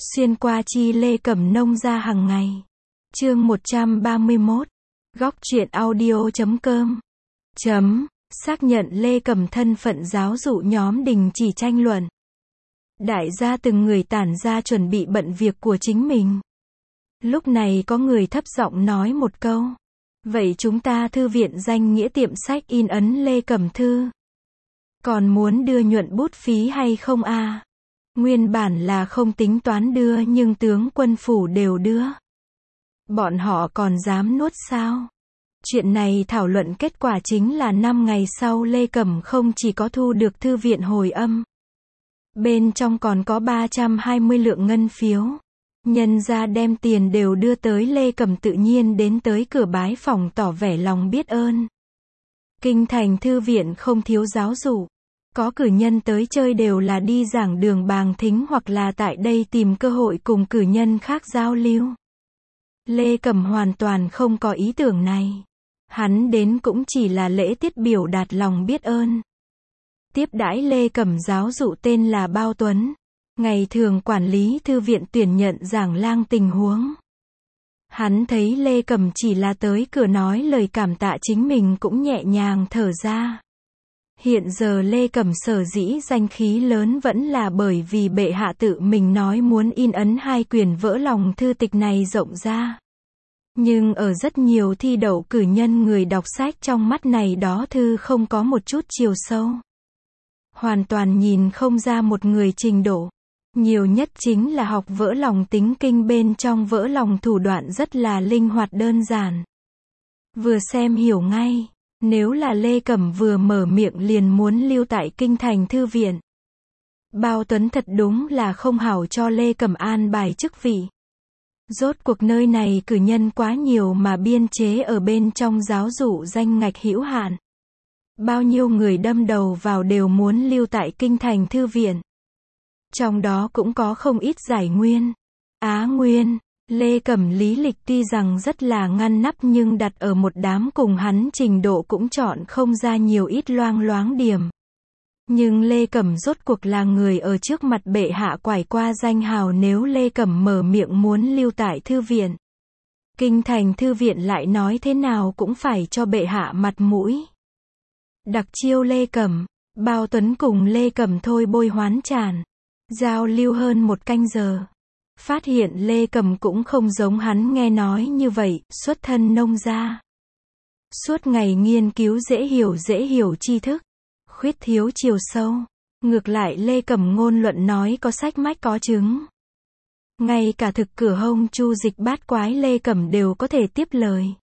Xuyên qua chi Lê Cẩm nông ra hàng ngày. Chương 131. Góc truyện audio.com. Xác nhận Lê Cẩm thân phận giáo dụ nhóm đình chỉ tranh luận. Đại gia từng người tản ra chuẩn bị bận việc của chính mình. Lúc này có người thấp giọng nói một câu. Vậy chúng ta thư viện danh nghĩa tiệm sách in ấn Lê Cẩm thư. Còn muốn đưa nhuận bút phí hay không a? Nguyên bản là không tính toán đưa nhưng tướng quân phủ đều đưa. Bọn họ còn dám nuốt sao? Chuyện này thảo luận kết quả chính là 5 ngày sau Lê Cẩm không chỉ có thu được thư viện hồi âm. Bên trong còn có 320 lượng ngân phiếu. Nhân ra đem tiền đều đưa tới Lê Cẩm tự nhiên đến tới cửa bái phòng tỏ vẻ lòng biết ơn. Kinh thành thư viện không thiếu giáo dụ. Có cử nhân tới chơi đều là đi giảng đường bàng thính hoặc là tại đây tìm cơ hội cùng cử nhân khác giao lưu. Lê Cẩm hoàn toàn không có ý tưởng này. Hắn đến cũng chỉ là lễ tiết biểu đạt lòng biết ơn. Tiếp đãi Lê Cẩm giáo dụ tên là Bao Tuấn. Ngày thường quản lý thư viện tuyển nhận giảng lang tình huống. Hắn thấy Lê Cẩm chỉ là tới cửa nói lời cảm tạ chính mình cũng nhẹ nhàng thở ra. Hiện giờ Lê Cẩm sở dĩ danh khí lớn vẫn là bởi vì bệ hạ tự mình nói muốn in ấn 2 quyển vỡ lòng thư tịch này rộng ra. Nhưng ở rất nhiều thi đậu cử nhân người đọc sách trong mắt này đó thư không có một chút chiều sâu. Hoàn toàn nhìn không ra một người trình độ. Nhiều nhất chính là học vỡ lòng tính kinh bên trong vỡ lòng thủ đoạn rất là linh hoạt đơn giản. Vừa xem hiểu ngay. Nếu là Lê Cẩm vừa mở miệng liền muốn lưu tại kinh thành thư viện. Bao Tuấn thật đúng là không hảo cho Lê Cẩm an bài chức vị. Rốt cuộc nơi này cử nhân quá nhiều mà biên chế ở bên trong giáo dụ danh ngạch hữu hạn. Bao nhiêu người đâm đầu vào đều muốn lưu tại kinh thành thư viện. Trong đó cũng có không ít giải nguyên, á nguyên. Lê Cẩm lý lịch tuy rằng rất là ngăn nắp nhưng đặt ở một đám cùng hắn trình độ cũng chọn không ra nhiều ít loang loáng điểm. Nhưng Lê Cẩm rốt cuộc là người ở trước mặt bệ hạ quải qua danh hào, nếu Lê Cẩm mở miệng muốn lưu tại thư viện. Kinh thành thư viện lại nói thế nào cũng phải cho bệ hạ mặt mũi. Đặc chiêu Lê Cẩm, Bao Tuấn cùng Lê Cẩm thôi bôi hoán tràn. Giao lưu hơn 1 canh giờ. Phát hiện Lê Cẩm cũng không giống hắn nghe nói như vậy, xuất thân nông gia. Suốt ngày nghiên cứu dễ hiểu tri thức, khuyết thiếu chiều sâu. Ngược lại Lê Cẩm ngôn luận nói có sách mách có chứng. Ngay cả thực cửa hông chu dịch bát quái Lê Cẩm đều có thể tiếp lời.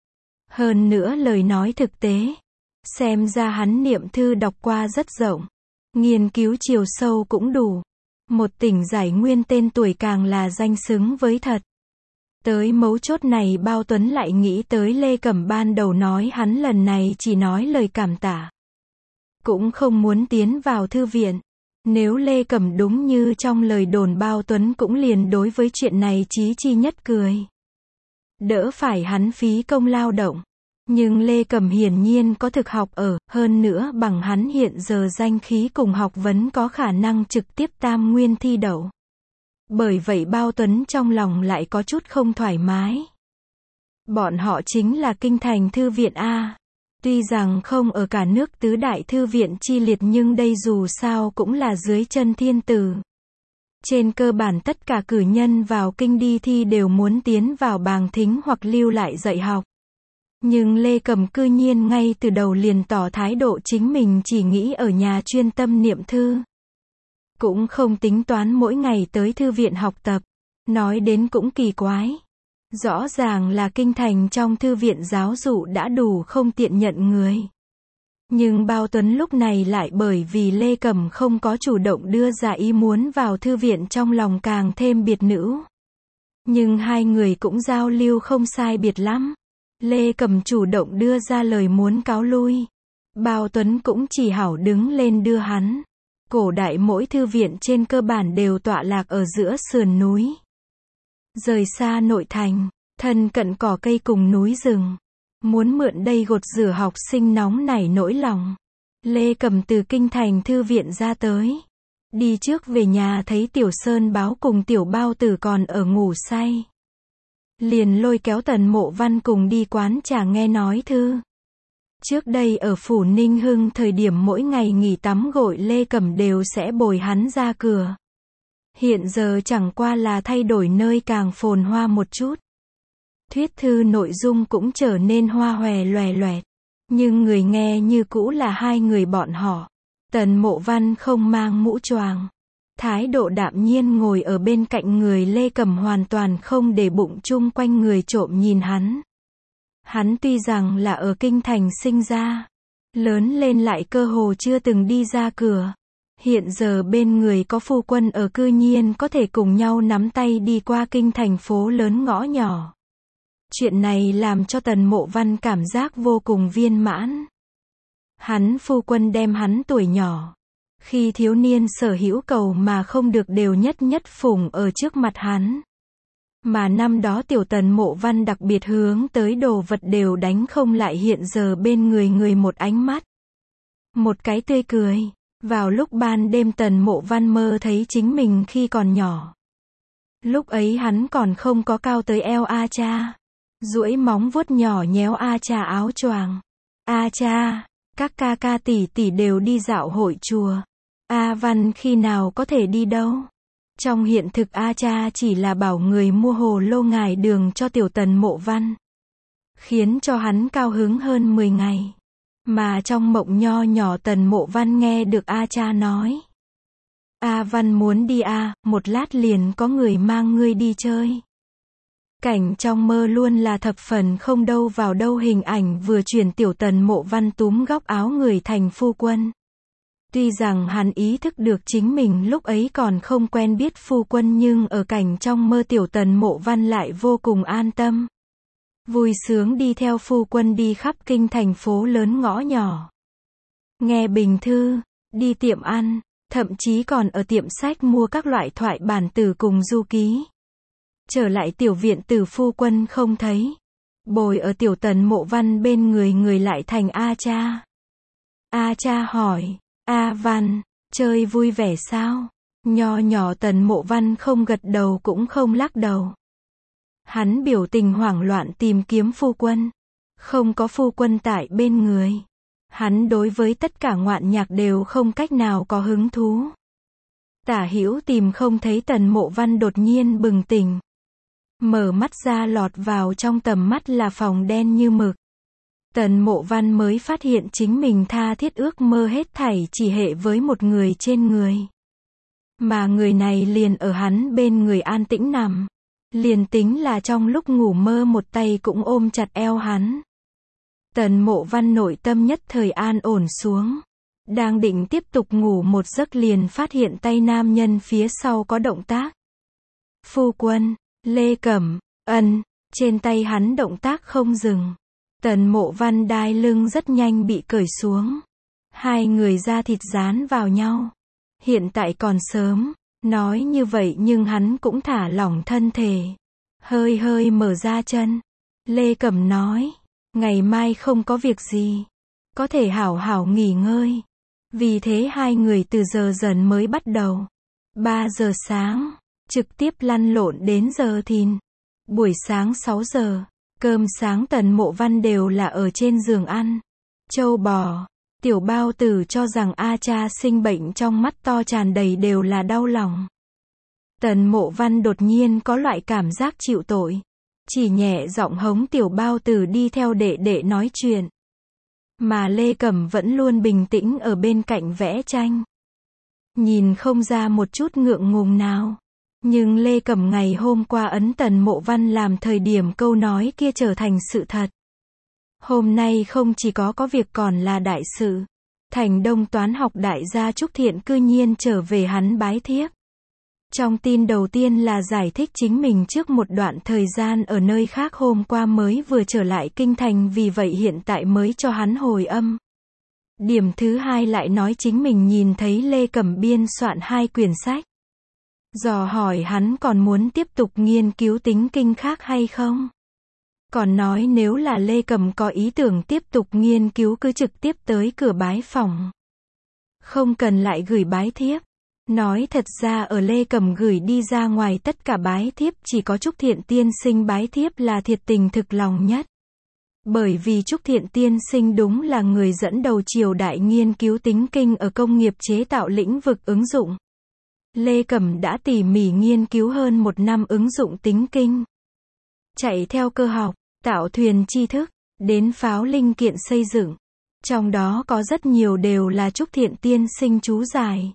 Hơn nữa lời nói thực tế. Xem ra hắn niệm thư đọc qua rất rộng. Nghiên cứu chiều sâu cũng đủ. Một tỉnh giải nguyên tên tuổi càng là danh xứng với thật. Tới mấu chốt này Bao Tuấn lại nghĩ tới Lê Cẩm ban đầu nói hắn lần này chỉ nói lời cảm tạ. Cũng không muốn tiến vào thư viện. Nếu Lê Cẩm đúng như trong lời đồn Bao Tuấn cũng liền đối với chuyện này chí chi nhất cười. Đỡ phải hắn phí công lao động. Nhưng Lê Cẩm hiển nhiên có thực học ở, hơn nữa bằng hắn hiện giờ danh khí cùng học vấn có khả năng trực tiếp tam nguyên thi đậu. Bởi vậy Bao Tuấn trong lòng lại có chút không thoải mái. Bọn họ chính là kinh thành thư viện A. Tuy rằng không ở cả nước tứ đại thư viện chi liệt nhưng đây dù sao cũng là dưới chân thiên tử. Trên cơ bản tất cả cử nhân vào kinh đi thi đều muốn tiến vào bàng thính hoặc lưu lại dạy học. Nhưng Lê Cẩm cư nhiên ngay từ đầu liền tỏ thái độ chính mình chỉ nghĩ ở nhà chuyên tâm niệm thư. Cũng không tính toán mỗi ngày tới thư viện học tập. Nói đến cũng kỳ quái. Rõ ràng là kinh thành trong thư viện giáo dụ đã đủ không tiện nhận người. Nhưng Bao Tuấn lúc này lại bởi vì Lê Cẩm không có chủ động đưa ra ý muốn vào thư viện trong lòng càng thêm biệt nữ. Nhưng hai người cũng giao lưu không sai biệt lắm. Lê Cẩm chủ động đưa ra lời muốn cáo lui. Bao Tuấn cũng chỉ hảo đứng lên đưa hắn. Cổ đại mỗi thư viện trên cơ bản đều tọa lạc ở giữa sườn núi. Rời xa nội thành, thân cận cỏ cây cùng núi rừng. Muốn mượn đây gột rửa học sinh nóng nảy nỗi lòng. Lê Cẩm từ kinh thành thư viện ra tới. Đi trước về nhà thấy Tiểu Sơn Báo cùng Tiểu Bao Tử còn ở ngủ say. Liền lôi kéo Tần Mộ Văn cùng đi quán trà nghe nói thư. Trước đây ở phủ Ninh Hưng thời điểm mỗi ngày nghỉ tắm gội Lê Cẩm đều sẽ bồi hắn ra cửa. Hiện giờ chẳng qua là thay đổi nơi càng phồn hoa một chút. Thuyết thư nội dung cũng trở nên hoa hòe loè loẹt. Nhưng người nghe như cũ là hai người bọn họ. Tần Mộ Văn không mang mũ choàng. Thái độ đạm nhiên ngồi ở bên cạnh người Lê Cẩm hoàn toàn không để bụng chung quanh người trộm nhìn hắn. Hắn tuy rằng là ở kinh thành sinh ra, lớn lên lại cơ hồ chưa từng đi ra cửa. Hiện giờ bên người có phu quân ở cư nhiên có thể cùng nhau nắm tay đi qua kinh thành phố lớn ngõ nhỏ. Chuyện này làm cho Tần Mộ Văn cảm giác vô cùng viên mãn. Hắn phu quân đem hắn tuổi nhỏ, khi thiếu niên sở hữu cầu mà không được đều nhất nhất phủng ở trước mặt hắn. Mà năm đó tiểu Tần Mộ Văn đặc biệt hướng tới đồ vật đều đánh không lại hiện giờ bên người người một ánh mắt. Một cái tươi cười. Vào lúc ban đêm Tần Mộ Văn mơ thấy chính mình khi còn nhỏ. Lúc ấy hắn còn không có cao tới eo A Cha. Duỗi móng vuốt nhỏ nhéo A Cha áo choàng. A Cha, các ca ca tỷ tỷ đều đi dạo hội chùa. A Văn khi nào có thể đi đâu? Trong hiện thực A Cha chỉ là bảo người mua hồ lô ngải đường cho tiểu Tần Mộ Văn. Khiến cho hắn cao hứng hơn 10 ngày. Mà trong mộng nho nhỏ Tần Mộ Văn nghe được A Cha nói. A Văn muốn đi một lát liền có người mang ngươi đi chơi. Cảnh trong mơ luôn là thập phần không đâu vào đâu hình ảnh vừa chuyển tiểu Tần Mộ Văn túm góc áo người thành phu quân. Tuy rằng hắn ý thức được chính mình lúc ấy còn không quen biết phu quân nhưng ở cảnh trong mơ tiểu Tần Mộ Văn lại vô cùng an tâm. Vui sướng đi theo phu quân đi khắp kinh thành phố lớn ngõ nhỏ. Nghe bình thư, đi tiệm ăn, thậm chí còn ở tiệm sách mua các loại thoại bản tử cùng du ký. Trở lại tiểu viện tử phu quân không thấy. Bồi ở tiểu Tần Mộ Văn bên người người lại thành A Cha. A Cha hỏi, A Văn, chơi vui vẻ sao? Nho nhỏ Tần Mộ Văn không gật đầu cũng không lắc đầu. Hắn biểu tình hoảng loạn tìm kiếm phu quân. Không có phu quân tại bên người. Hắn đối với tất cả ngoạn nhạc đều không cách nào có hứng thú. Tả hữu tìm không thấy Tần Mộ Văn đột nhiên bừng tỉnh. Mở mắt ra lọt vào trong tầm mắt là phòng đen như mực. Tần Mộ Văn mới phát hiện chính mình tha thiết ước mơ hết thảy chỉ hệ với một người trên người. Mà người này liền ở hắn bên người an tĩnh nằm. Liền tính là trong lúc ngủ mơ một tay cũng ôm chặt eo hắn. Tần Mộ Văn nội tâm nhất thời an ổn xuống. Đang định tiếp tục ngủ một giấc liền phát hiện tay nam nhân phía sau có động tác. Phu quân, Lê Cẩm, trên tay hắn động tác không dừng. Tần Mộ Văn đai lưng rất nhanh bị cởi xuống. Hai người da thịt dán vào nhau. Hiện tại còn sớm. Nói như vậy nhưng hắn cũng thả lỏng thân thể. Hơi hơi mở ra chân. Lê Cẩm nói. Ngày mai không có việc gì. Có thể hảo hảo nghỉ ngơi. Vì thế hai người từ giờ dần mới bắt đầu. 3 giờ sáng. Trực tiếp lăn lộn đến giờ thìn. Buổi sáng 6 giờ. Cơm sáng Tần Mộ Văn đều là ở trên giường ăn. Trâu bò. Tiểu Bao Tử cho rằng A Cha sinh bệnh trong mắt to tràn đầy đều là đau lòng. Tần Mộ Văn đột nhiên có loại cảm giác chịu tội. Chỉ nhẹ giọng hống Tiểu Bao Tử đi theo đệ đệ nói chuyện. Mà Lê Cẩm vẫn luôn bình tĩnh ở bên cạnh vẽ tranh. Nhìn không ra một chút ngượng ngùng nào. Nhưng Lê Cẩm ngày hôm qua ấn Tần Mộ Văn làm thời điểm câu nói kia trở thành sự thật. Hôm nay không chỉ có việc còn là đại sự. Thành Đông toán học đại gia Trúc Thiện cư nhiên trở về hắn bái thiếp. Trong tin đầu tiên là giải thích chính mình trước một đoạn thời gian ở nơi khác hôm qua mới vừa trở lại kinh thành vì vậy hiện tại mới cho hắn hồi âm. Điểm thứ hai lại nói chính mình nhìn thấy Lê Cẩm biên soạn 2 quyển sách. Dò hỏi hắn còn muốn tiếp tục nghiên cứu tính kinh khác hay không? Còn nói nếu là Lê Cẩm có ý tưởng tiếp tục nghiên cứu cứ trực tiếp tới cửa bái phỏng. Không cần lại gửi bái thiếp. Nói thật ra ở Lê Cẩm gửi đi ra ngoài tất cả bái thiếp chỉ có Trúc Thiện Tiên Sinh bái thiếp là thiệt tình thực lòng nhất. Bởi vì Trúc Thiện Tiên Sinh đúng là người dẫn đầu triều đại nghiên cứu tính kinh ở công nghiệp chế tạo lĩnh vực ứng dụng. Lê Cẩm đã tỉ mỉ nghiên cứu hơn 1 năm ứng dụng tính kinh. Chạy theo cơ học, tạo thuyền tri thức, đến pháo linh kiện xây dựng. Trong đó có rất nhiều đều là Trúc Thiện Tiên Sinh chú giải.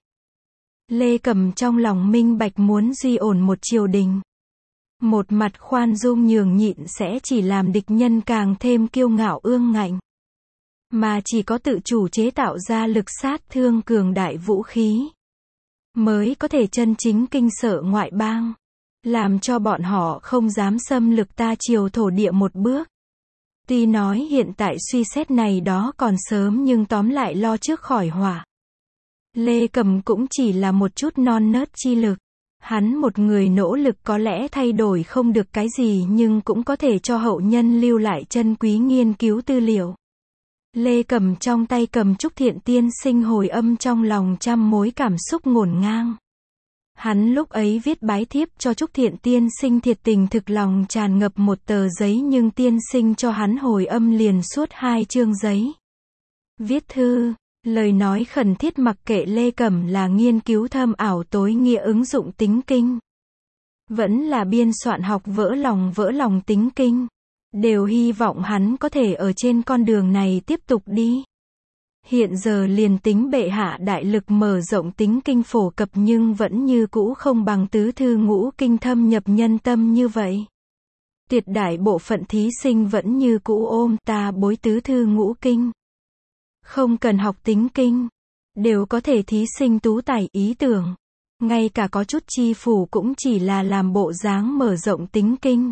Lê Cẩm trong lòng minh bạch muốn duy ổn một triều đình. Một mặt khoan dung nhường nhịn sẽ chỉ làm địch nhân càng thêm kiêu ngạo ương ngạnh. Mà chỉ có tự chủ chế tạo ra lực sát thương cường đại vũ khí, mới có thể chân chính kinh sợ ngoại bang. Làm cho bọn họ không dám xâm lược ta triều thổ địa một bước. Tuy nói hiện tại suy xét này đó còn sớm nhưng tóm lại lo trước khỏi họa. Lê Cẩm cũng chỉ là một chút non nớt chi lực. Hắn một người nỗ lực có lẽ thay đổi không được cái gì nhưng cũng có thể cho hậu nhân lưu lại chân quý nghiên cứu tư liệu. Lê Cẩm trong tay cầm Trúc Thiện Tiên Sinh hồi âm trong lòng trăm mối cảm xúc ngổn ngang. Hắn lúc ấy viết bái thiếp cho Trúc Thiện Tiên Sinh thiệt tình thực lòng tràn ngập một tờ giấy nhưng Tiên Sinh cho hắn hồi âm liền suốt 2 chương giấy. Viết thư, lời nói khẩn thiết mặc kệ Lê Cẩm là nghiên cứu thâm ảo tối nghĩa ứng dụng tính kinh. Vẫn là biên soạn học vỡ lòng tính kinh. Đều hy vọng hắn có thể ở trên con đường này tiếp tục đi. Hiện giờ liền tính bệ hạ đại lực mở rộng tính kinh phổ cập nhưng vẫn như cũ không bằng tứ thư ngũ kinh thâm nhập nhân tâm như vậy. Tuyệt đại bộ phận thí sinh vẫn như cũ ôm ta bối tứ thư ngũ kinh. Không cần học tính kinh. Đều có thể thí sinh tú tài ý tưởng. Ngay cả có chút chi phủ cũng chỉ là làm bộ dáng mở rộng tính kinh.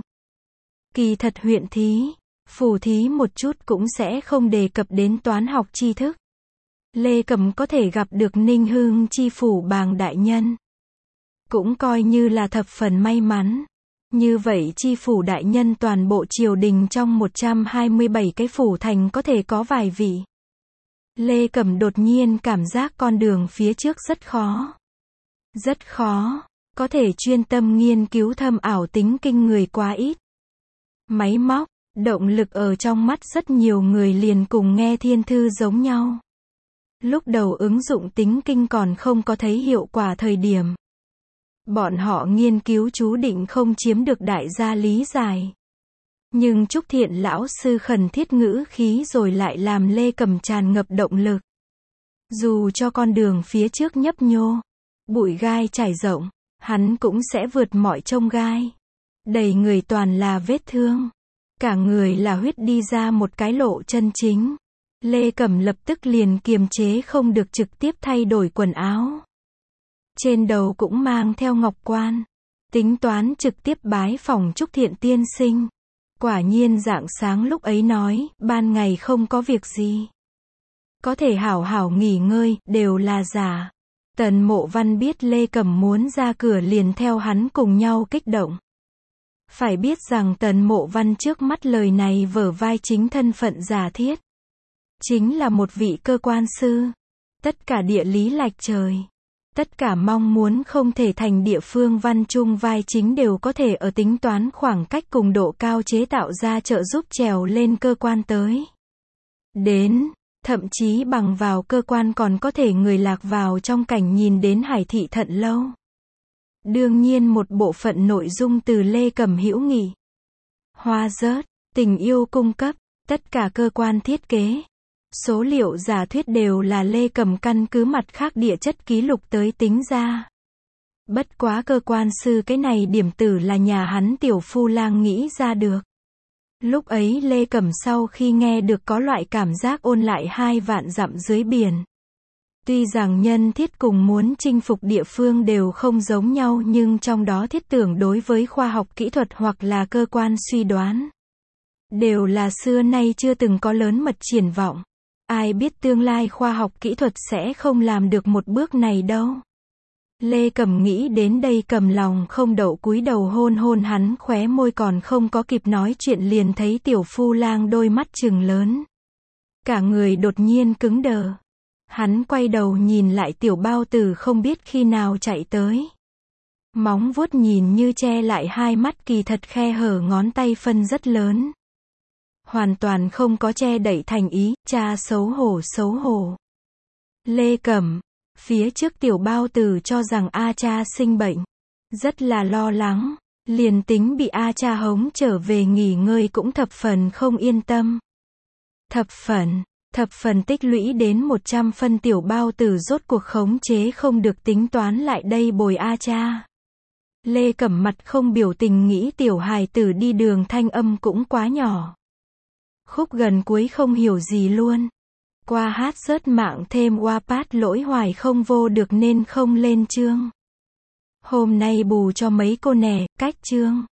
Kỳ thật huyện thí, phủ thí một chút cũng sẽ không đề cập đến toán học tri thức. Lê Cẩm có thể gặp được Ninh Hưng chi phủ bàng đại nhân. Cũng coi như là thập phần may mắn. Như vậy chi phủ đại nhân toàn bộ triều đình trong 127 cái phủ thành có thể có vài vị. Lê Cẩm đột nhiên cảm giác con đường phía trước rất khó. Rất khó, có thể chuyên tâm nghiên cứu thâm ảo tính kinh người quá ít. Máy móc, động lực ở trong mắt rất nhiều người liền cùng nghe thiên thư giống nhau. Lúc đầu ứng dụng tính kinh còn không có thấy hiệu quả thời điểm. Bọn họ nghiên cứu chú định không chiếm được đại gia lý giải. Nhưng Trúc Thiện lão sư khẩn thiết ngữ khí rồi lại làm Lê Cẩm tràn ngập động lực. Dù cho con đường phía trước nhấp nhô, bụi gai trải rộng, hắn cũng sẽ vượt mọi chông gai. Đầy người toàn là vết thương. Cả người là huyết đi ra một cái lộ chân chính. Lê Cẩm lập tức liền kiềm chế không được trực tiếp thay đổi quần áo. Trên đầu cũng mang theo ngọc quan. Tính toán trực tiếp bái phòng Trúc Thiện Tiên Sinh. Quả nhiên rạng sáng lúc ấy nói, ban ngày không có việc gì. Có thể hảo hảo nghỉ ngơi, đều là giả. Tần Mộ Văn biết Lê Cẩm muốn ra cửa liền theo hắn cùng nhau kích động. Phải biết rằng Tần Mộ Văn trước mắt lời này vở vai chính thân phận giả thiết. Chính là một vị cơ quan sư. Tất cả địa lý lạch trời. Tất cả mong muốn không thể thành địa phương văn chung vai chính đều có thể ở tính toán khoảng cách cùng độ cao chế tạo ra trợ giúp trèo lên cơ quan tới. Đến, thậm chí bằng vào cơ quan còn có thể người lạc vào trong cảnh nhìn đến hải thị thận lâu. Đương nhiên một bộ phận nội dung từ Lê Cẩm hữu nghị. Hoa rớt, tình yêu cung cấp, tất cả cơ quan thiết kế. Số liệu giả thuyết đều là Lê Cẩm căn cứ mặt khác địa chất ký lục tới tính ra. Bất quá cơ quan sư cái này điểm tử là nhà hắn tiểu phu lang nghĩ ra được. Lúc ấy Lê Cẩm sau khi nghe được có loại cảm giác ôn lại 2 vạn dặm dưới biển. Tuy rằng nhân thiết cùng muốn chinh phục địa phương đều không giống nhau nhưng trong đó thiết tưởng đối với khoa học kỹ thuật hoặc là cơ quan suy đoán. Đều là xưa nay chưa từng có lớn mật triển vọng. Ai biết tương lai khoa học kỹ thuật sẽ không làm được một bước này đâu. Lê Cẩm nghĩ đến đây cầm lòng không đậu cúi đầu hôn hôn hắn khóe môi còn không có kịp nói chuyện liền thấy tiểu phu lang đôi mắt trừng lớn. Cả người đột nhiên cứng đờ. Hắn quay đầu nhìn lại tiểu bao tử không biết khi nào chạy tới. Móng vuốt nhìn như che lại hai mắt, kỳ thật khe hở ngón tay phân rất lớn. Hoàn toàn không có che đậy thành ý, cha xấu hổ xấu hổ. Lê Cẩm, phía trước tiểu bao tử cho rằng A cha sinh bệnh. Rất là lo lắng, liền tính bị A cha hống trở về nghỉ ngơi cũng thập phần không yên tâm. Thập phần tích lũy đến 100 phân tiểu bao tử rốt cuộc khống chế không được tính toán lại đây bồi A cha. Lê Cẩm mặt không biểu tình nghĩ tiểu hài tử đi đường thanh âm cũng quá nhỏ. Khúc gần cuối không hiểu gì luôn. Qua hát rớt mạng thêm Wattpad lỗi hoài không vô được nên không lên chương. Hôm nay bù cho mấy cô nè, cách chương.